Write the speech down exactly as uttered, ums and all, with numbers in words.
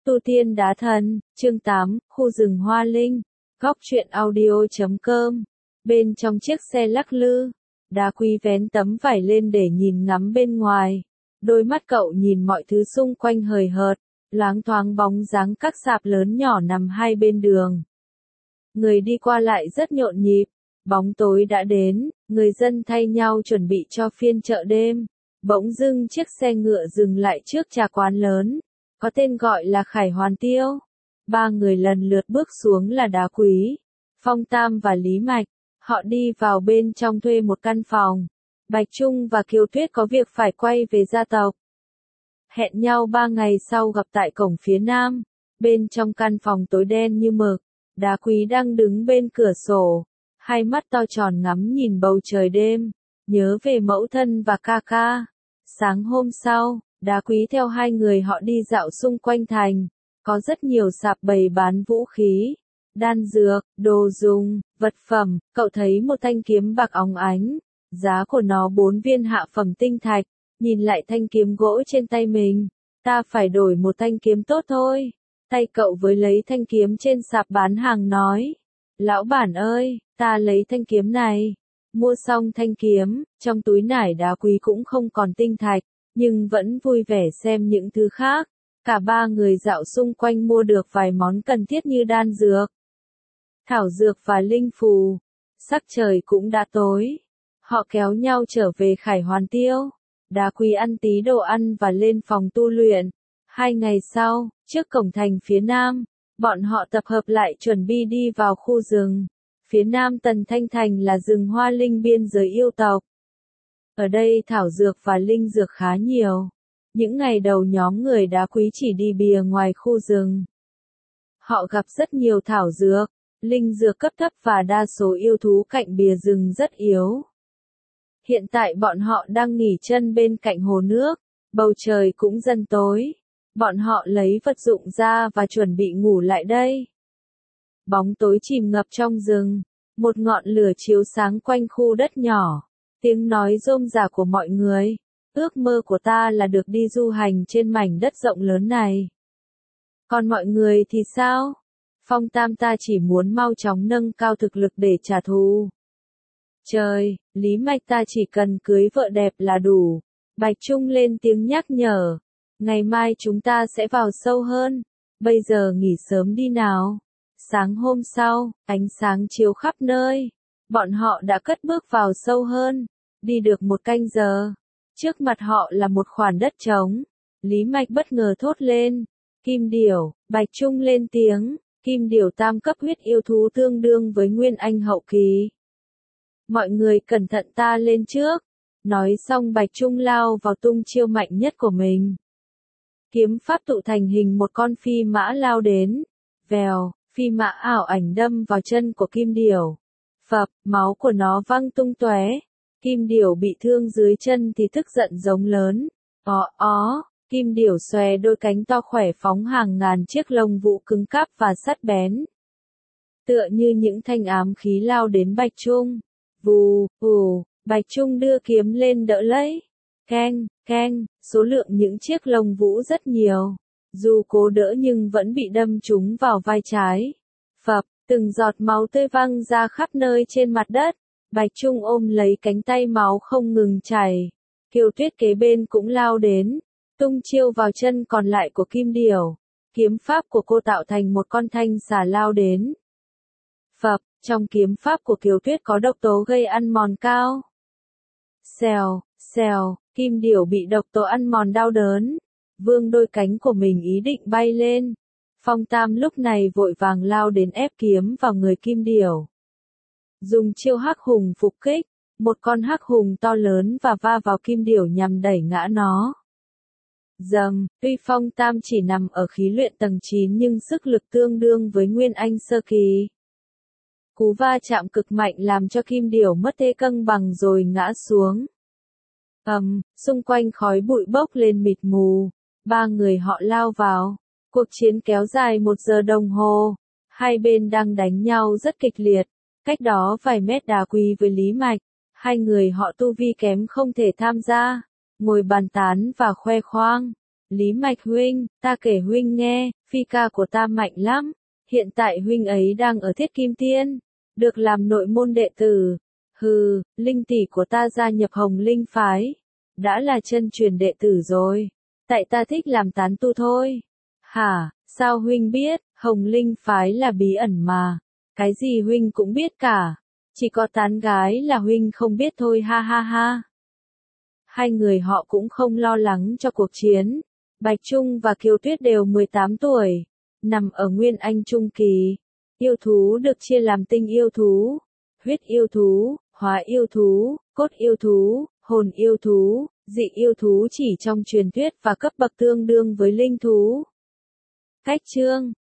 Tu Tiên Đá Thần, chương tám, khu rừng Hoa Linh, góc truyện audio chấm com. Bên trong chiếc xe lắc lư, Đá Quý vén tấm vải lên để nhìn ngắm bên ngoài. Đôi mắt cậu nhìn mọi thứ xung quanh hời hợt, loáng thoáng bóng dáng các sạp lớn nhỏ nằm hai bên đường. Người đi qua lại rất nhộn nhịp, bóng tối đã đến, người dân thay nhau chuẩn bị cho phiên chợ đêm. Bỗng dưng chiếc xe ngựa dừng lại trước trà quán lớn, có tên gọi là Khải Hoàn Tiêu. Ba người lần lượt bước xuống là Đá Quý, Phong Tam và Lý Mạch. Họ đi vào bên trong thuê một căn phòng. Bạch Trung và Kiều Tuyết có việc phải quay về gia tộc. Hẹn nhau ba ngày sau gặp tại cổng phía nam. Bên trong căn phòng tối đen như mực, Đá Quý đang đứng bên cửa sổ, hai mắt to tròn ngắm nhìn bầu trời đêm, nhớ về mẫu thân và ca ca. Sáng hôm sau, Đá Quý theo hai người họ đi dạo xung quanh thành. Có rất nhiều sạp bày bán vũ khí, đan dược, đồ dùng, vật phẩm. Cậu thấy một thanh kiếm bạc óng ánh, giá của nó bốn viên hạ phẩm tinh thạch. Nhìn lại thanh kiếm gỗ trên tay mình, ta phải đổi một thanh kiếm tốt thôi. Tay cậu với lấy thanh kiếm trên sạp bán hàng nói, lão bản ơi, ta lấy thanh kiếm này. Mua xong thanh kiếm, trong túi nải Đá Quý cũng không còn tinh thạch, nhưng vẫn vui vẻ xem những thứ khác. Cả ba người dạo xung quanh mua được vài món cần thiết như đan dược, thảo dược và linh phù. Sắc trời cũng đã tối, họ kéo nhau trở về Khải Hoàn Tiêu. Đá Quý ăn tí đồ ăn và lên phòng tu luyện. Hai ngày sau, trước cổng thành phía nam, bọn họ tập hợp lại chuẩn bị đi vào khu rừng. Phía nam Tần Thanh Thành là rừng Hoa Linh biên giới yêu tộc. Ở đây thảo dược và linh dược khá nhiều. Những ngày đầu nhóm người Đá Quý chỉ đi bìa ngoài khu rừng. Họ gặp rất nhiều thảo dược, linh dược cấp thấp và đa số yêu thú cạnh bìa rừng rất yếu. Hiện tại bọn họ đang nghỉ chân bên cạnh hồ nước, bầu trời cũng dần tối. Bọn họ lấy vật dụng ra và chuẩn bị ngủ lại đây. Bóng tối chìm ngập trong rừng, một ngọn lửa chiếu sáng quanh khu đất nhỏ. Tiếng nói rôm rả của mọi người, ước mơ của ta là được đi du hành trên mảnh đất rộng lớn này. Còn mọi người thì sao? Phong Tam ta chỉ muốn mau chóng nâng cao thực lực để trả thù. Trời, Lý Mạch ta chỉ cần cưới vợ đẹp là đủ. Bạch Trung lên tiếng nhắc nhở. Ngày mai chúng ta sẽ vào sâu hơn. Bây giờ nghỉ sớm đi nào. Sáng hôm sau, ánh sáng chiếu khắp nơi. Bọn họ đã cất bước vào sâu hơn. Đi được một canh giờ. Trước mặt họ là một khoản đất trống. Lý Mạch bất ngờ thốt lên. Kim điểu. Bạch Trung lên tiếng. Kim điểu tam cấp huyết yêu thú tương đương với Nguyên Anh hậu kỳ. Mọi người cẩn thận, ta lên trước. Nói xong Bạch Trung lao vào tung chiêu mạnh nhất của mình. Kiếm pháp tụ thành hình một con phi mã lao đến. Vèo, phi mã ảo ảnh đâm vào chân của kim điểu. Phập, máu của nó văng tung tóe. Kim điểu bị thương dưới chân thì tức giận giống lớn. Ó ó, kim điểu xòe đôi cánh to khỏe phóng hàng ngàn chiếc lông vũ cứng cáp và sắc bén. Tựa như những thanh ám khí lao đến Bạch Trung. Vù, vù, Bạch Trung đưa kiếm lên đỡ lấy. Keng, keng, số lượng những chiếc lông vũ rất nhiều. Dù cố đỡ nhưng vẫn bị đâm trúng vào vai trái. Phập, từng giọt máu tươi văng ra khắp nơi trên mặt đất. Bạch Trung ôm lấy cánh tay, máu không ngừng chảy. Kiều Tuyết kế bên cũng lao đến, tung chiêu vào chân còn lại của kim điểu. Kiếm pháp của cô tạo thành một con thanh xà lao đến. Phập, trong kiếm pháp của Kiều Tuyết có độc tố gây ăn mòn cao. Xèo, xèo, kim điểu bị độc tố ăn mòn đau đớn. Vương đôi cánh của mình ý định bay lên. Phong Tam lúc này vội vàng lao đến ép kiếm vào người kim điểu. Dùng chiêu hắc hùng phục kích, một con hắc hùng to lớn và va vào kim điểu nhằm đẩy ngã nó. Dầm, tuy Phong Tam chỉ nằm ở khí luyện tầng chín nhưng sức lực tương đương với Nguyên Anh sơ kỳ. Cú va chạm cực mạnh làm cho kim điểu mất thế cân bằng rồi ngã xuống. Ầm, xung quanh khói bụi bốc lên mịt mù. Ba người họ lao vào. Cuộc chiến kéo dài một giờ đồng hồ. Hai bên đang đánh nhau rất kịch liệt. Cách đó vài mét Đá Quý với Lý Mạch. Hai người họ tu vi kém không thể tham gia. Ngồi bàn tán và khoe khoang. Lý Mạch huynh, ta kể huynh nghe, phi ca của ta mạnh lắm. Hiện tại huynh ấy đang ở Thiết Kim Tiên, được làm nội môn đệ tử. Hừ, linh tỷ của ta gia nhập Hồng Linh phái, đã là chân truyền đệ tử rồi. Tại ta thích làm tán tu thôi. Hả, sao huynh biết, Hồng Linh phái là bí ẩn mà. Cái gì huynh cũng biết cả. Chỉ có tán gái là huynh không biết thôi ha ha ha. Hai người họ cũng không lo lắng cho cuộc chiến. Bạch Trung và Kiều Tuyết đều mười tám tuổi, nằm ở Nguyên Anh Trung Kỳ. Yêu thú được chia làm tinh yêu thú, huyết yêu thú, hóa yêu thú, cốt yêu thú, hồn yêu thú, dị yêu thú chỉ trong truyền thuyết và cấp bậc tương đương với linh thú. Cách chương